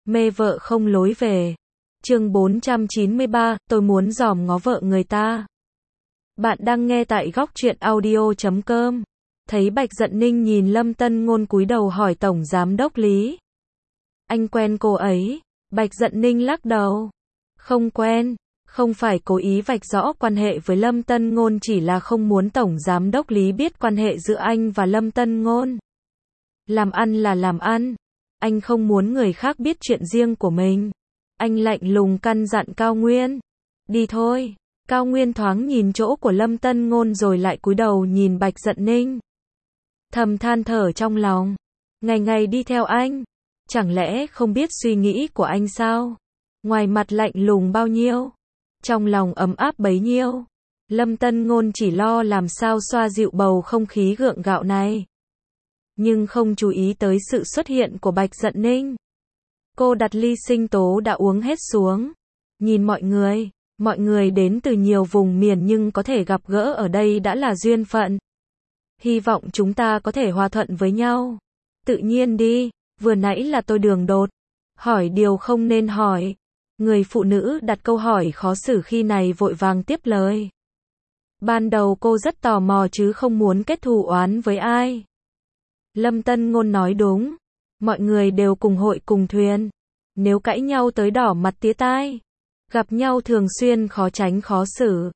Mê vợ không lối về. Chương 493, tôi muốn dòm ngó vợ người ta. Bạn đang nghe tại góc truyện audio.com. Thấy Bạch Dận Ninh nhìn Lâm Tân Ngôn cúi đầu hỏi Tổng Giám đốc Lý. Anh quen cô ấy? Bạch Dận Ninh lắc đầu. Không quen, không phải cố ý vạch rõ quan hệ với Lâm Tân Ngôn, chỉ là không muốn Tổng Giám đốc Lý biết quan hệ giữa anh và Lâm Tân Ngôn. Làm ăn là làm ăn. Anh không muốn người khác biết chuyện riêng của mình. Anh lạnh lùng căn dặn Cao Nguyên. Đi thôi. Cao Nguyên thoáng nhìn chỗ của Lâm Tân Ngôn rồi lại cúi đầu nhìn Bạch Dận Ninh. Thầm than thở trong lòng. Ngày ngày đi theo anh. Chẳng lẽ không biết suy nghĩ của anh sao? Ngoài mặt lạnh lùng bao nhiêu, trong lòng ấm áp bấy nhiêu. Lâm Tân Ngôn chỉ lo làm sao xoa dịu bầu không khí gượng gạo này. Nhưng không chú ý tới sự xuất hiện của Bạch Dận Ninh. Cô đặt ly sinh tố đã uống hết xuống. Nhìn mọi người đến từ nhiều vùng miền nhưng có thể gặp gỡ ở đây đã là duyên phận. Hy vọng chúng ta có thể hòa thuận với nhau. Tự nhiên đi, vừa nãy là tôi đường đột. Hỏi điều không nên hỏi. Người phụ nữ đặt câu hỏi khó xử khi này vội vàng tiếp lời. Ban đầu cô rất tò mò chứ không muốn kết thù oán với ai. Lâm Tân Ngôn nói đúng. Mọi người đều cùng hội cùng thuyền. Nếu cãi nhau tới đỏ mặt tía tai, gặp nhau thường xuyên khó tránh khó xử.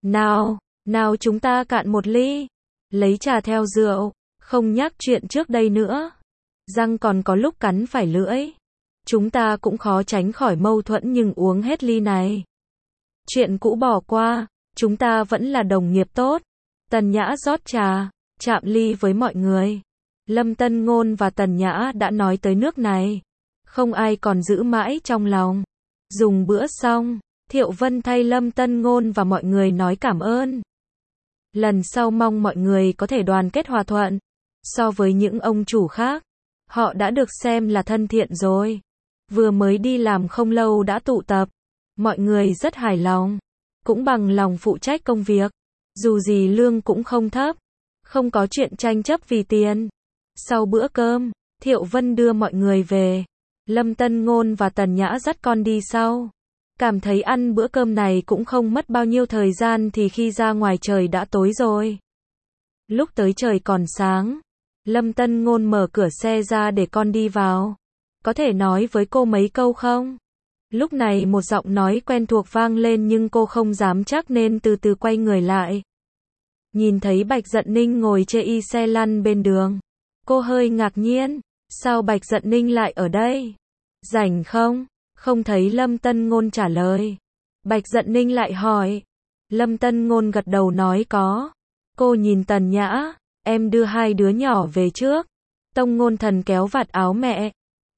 Nào chúng ta cạn một ly. Lấy trà theo rượu. Không nhắc chuyện trước đây nữa. Răng còn có lúc cắn phải lưỡi. Chúng ta cũng khó tránh khỏi mâu thuẫn nhưng uống hết ly này. Chuyện cũ bỏ qua, chúng ta vẫn là đồng nghiệp tốt. Tần Nhã rót trà, chạm ly với mọi người. Lâm Tân Ngôn và Tần Nhã đã nói tới nước này. Không ai còn giữ mãi trong lòng. Dùng bữa xong, Thiệu Vân thay Lâm Tân Ngôn và mọi người nói cảm ơn. Lần sau mong mọi người có thể đoàn kết hòa thuận. So với những ông chủ khác, họ đã được xem là thân thiện rồi. Vừa mới đi làm không lâu đã tụ tập. Mọi người rất hài lòng. Cũng bằng lòng phụ trách công việc. Dù gì lương cũng không thấp. Không có chuyện tranh chấp vì tiền. Sau bữa cơm, Thiệu Vân đưa mọi người về. Lâm Tân Ngôn và Tần Nhã dắt con đi sau. Cảm thấy ăn bữa cơm này cũng không mất bao nhiêu thời gian thì khi ra ngoài trời đã tối rồi. Lúc tới trời còn sáng, Lâm Tân Ngôn mở cửa xe ra để con đi vào. Có thể nói với cô mấy câu không? Lúc này một giọng nói quen thuộc vang lên nhưng cô không dám chắc nên từ từ quay người lại. Nhìn thấy Bạch Dận Ninh ngồi chê y xe lăn bên đường. Cô hơi ngạc nhiên. Sao Bạch Dận Ninh lại ở đây? Rảnh không? Không thấy Lâm Tân Ngôn trả lời. Bạch Dận Ninh lại hỏi. Lâm Tân Ngôn gật đầu nói có. Cô nhìn Tần Nhã. Em đưa hai đứa nhỏ về trước. Tông Ngôn Thần kéo vạt áo mẹ.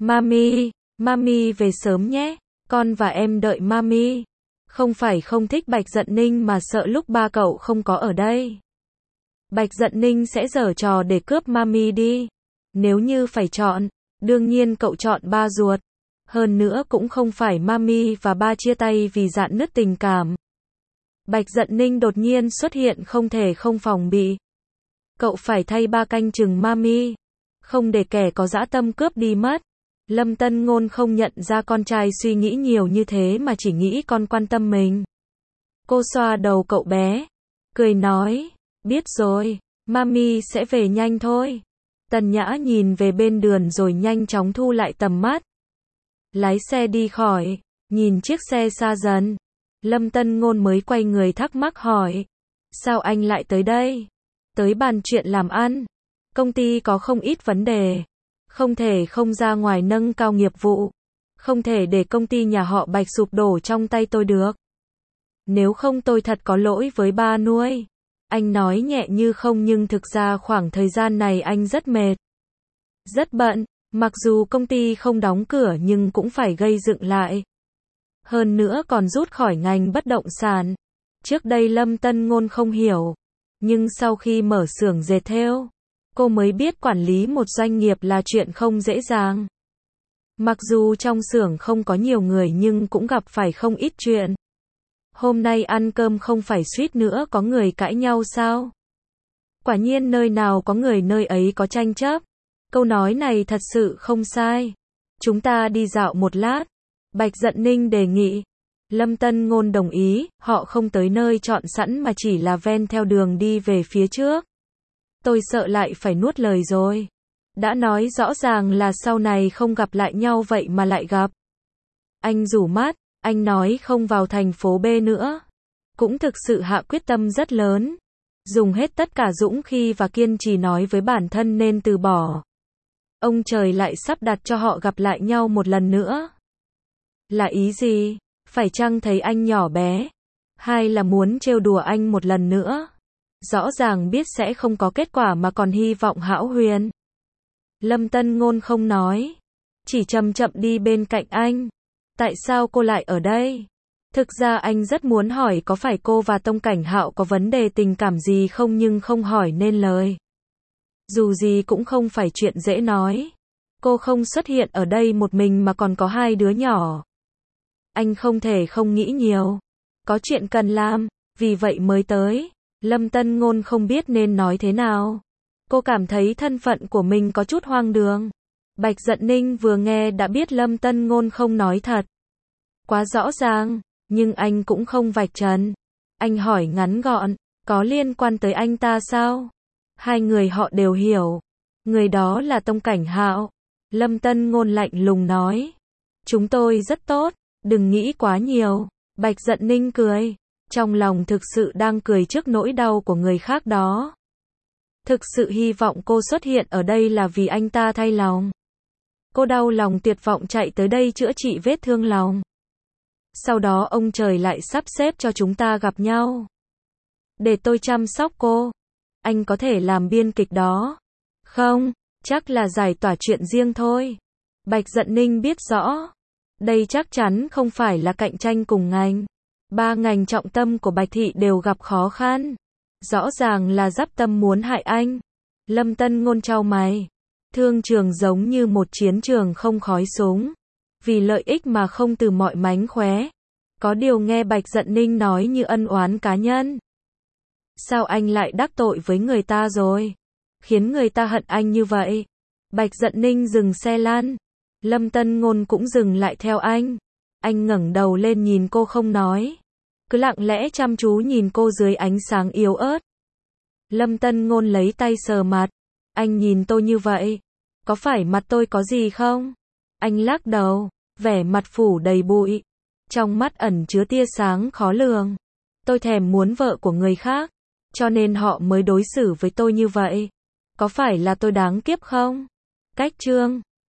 Mami về sớm nhé. Con và em đợi mami. Không phải không thích Bạch Dận Ninh mà sợ lúc ba cậu không có ở đây. Bạch Dận Ninh sẽ giở trò để cướp mami đi. Nếu như phải chọn, đương nhiên cậu chọn ba ruột. Hơn nữa cũng không phải mami và ba chia tay vì rạn nứt tình cảm. Bạch Dận Ninh đột nhiên xuất hiện không thể không phòng bị. Cậu phải thay ba canh chừng mami. Không để kẻ có dã tâm cướp đi mất. Lâm Tân Ngôn không nhận ra con trai suy nghĩ nhiều như thế mà chỉ nghĩ con quan tâm mình. Cô xoa đầu cậu bé. Cười nói. Biết rồi, mami sẽ về nhanh thôi. Tần Nhã nhìn về bên đường rồi nhanh chóng thu lại tầm mắt. Lái xe đi khỏi. Nhìn chiếc xe xa dần. Lâm Tân Ngôn mới quay người thắc mắc hỏi. Sao anh lại tới đây? Tới bàn chuyện làm ăn. Công ty có không ít vấn đề. Không thể không ra ngoài nâng cao nghiệp vụ. Không thể để công ty nhà họ Bạch sụp đổ trong tay tôi được. Nếu không tôi thật có lỗi với ba nuôi. Anh nói nhẹ như không nhưng thực ra khoảng thời gian này anh rất mệt. Rất bận. Mặc dù công ty không đóng cửa nhưng cũng phải gây dựng lại. Hơn nữa còn rút khỏi ngành bất động sản. Trước đây Lâm Tân Ngôn không hiểu. Nhưng sau khi mở xưởng dệt thêu, cô mới biết quản lý một doanh nghiệp là chuyện không dễ dàng. Mặc dù trong xưởng không có nhiều người nhưng cũng gặp phải không ít chuyện. Hôm nay ăn cơm không phải suýt nữa có người cãi nhau sao? Quả nhiên nơi nào có người nơi ấy có tranh chấp. Câu nói này thật sự không sai. Chúng ta đi dạo một lát. Bạch Dận Ninh đề nghị. Lâm Tân Ngôn đồng ý, họ không tới nơi chọn sẵn mà chỉ là ven theo đường đi về phía trước. Tôi sợ lại phải nuốt lời rồi. Đã nói rõ ràng là sau này không gặp lại nhau vậy mà lại gặp. Anh rủ mắt, anh nói không vào thành phố B nữa. Cũng thực sự hạ quyết tâm rất lớn. Dùng hết tất cả dũng khí và kiên trì nói với bản thân nên từ bỏ. Ông trời lại sắp đặt cho họ gặp lại nhau một lần nữa. Là ý gì? Phải chăng thấy anh nhỏ bé? Hay là muốn trêu đùa anh một lần nữa? Rõ ràng biết sẽ không có kết quả mà còn hy vọng hão huyền. Lâm Tân Ngôn không nói. Chỉ chậm chậm đi bên cạnh anh. Tại sao cô lại ở đây? Thực ra anh rất muốn hỏi có phải cô và Tông Cảnh Hạo có vấn đề tình cảm gì không nhưng không hỏi nên lời. Dù gì cũng không phải chuyện dễ nói. Cô không xuất hiện ở đây một mình mà còn có 2 đứa nhỏ. Anh không thể không nghĩ nhiều. Có chuyện cần làm, vì vậy mới tới. Lâm Tân Ngôn không biết nên nói thế nào. Cô cảm thấy thân phận của mình có chút hoang đường. Bạch Dận Ninh vừa nghe đã biết Lâm Tân Ngôn không nói thật. Quá rõ ràng, nhưng anh cũng không vạch trần. Anh hỏi ngắn gọn, có liên quan tới anh ta sao? 2 người họ đều hiểu. Người đó là Tông Cảnh Hạo. Lâm Tân Ngôn lạnh lùng nói. Chúng tôi rất tốt, đừng nghĩ quá nhiều. Bạch Dận Ninh cười. Trong lòng thực sự đang cười trước nỗi đau của người khác đó. Thực sự hy vọng cô xuất hiện ở đây là vì anh ta thay lòng. Cô đau lòng tuyệt vọng chạy tới đây chữa trị vết thương lòng. Sau đó ông trời lại sắp xếp cho chúng ta gặp nhau. Để tôi chăm sóc cô. Anh có thể làm biên kịch đó. Không, chắc là giải tỏa chuyện riêng thôi. Bạch Dận Ninh biết rõ. Đây chắc chắn không phải là cạnh tranh cùng ngành. 3 ngành trọng tâm của Bạch Thị đều gặp khó khăn. Rõ ràng là Giáp Tâm muốn hại anh. Lâm Tân Ngôn chau mày. Thương trường giống như một chiến trường không khói súng. Vì lợi ích mà không từ mọi mánh khóe. Có điều nghe Bạch Dận Ninh nói như ân oán cá nhân. Sao anh lại đắc tội với người ta rồi? Khiến người ta hận anh như vậy. Bạch Dận Ninh dừng xe lăn. Lâm Tân Ngôn cũng dừng lại theo anh. Anh ngẩng đầu lên nhìn cô không nói. Cứ lặng lẽ chăm chú nhìn cô dưới ánh sáng yếu ớt. Lâm Tân Ngôn lấy tay sờ mặt. Anh nhìn tôi như vậy. Có phải mặt tôi có gì không? Anh lắc đầu. Vẻ mặt phủ đầy bụi. Trong mắt ẩn chứa tia sáng khó lường. Tôi thèm muốn vợ của người khác. Cho nên họ mới đối xử với tôi như vậy. Có phải là tôi đáng kiếp không? Cách chương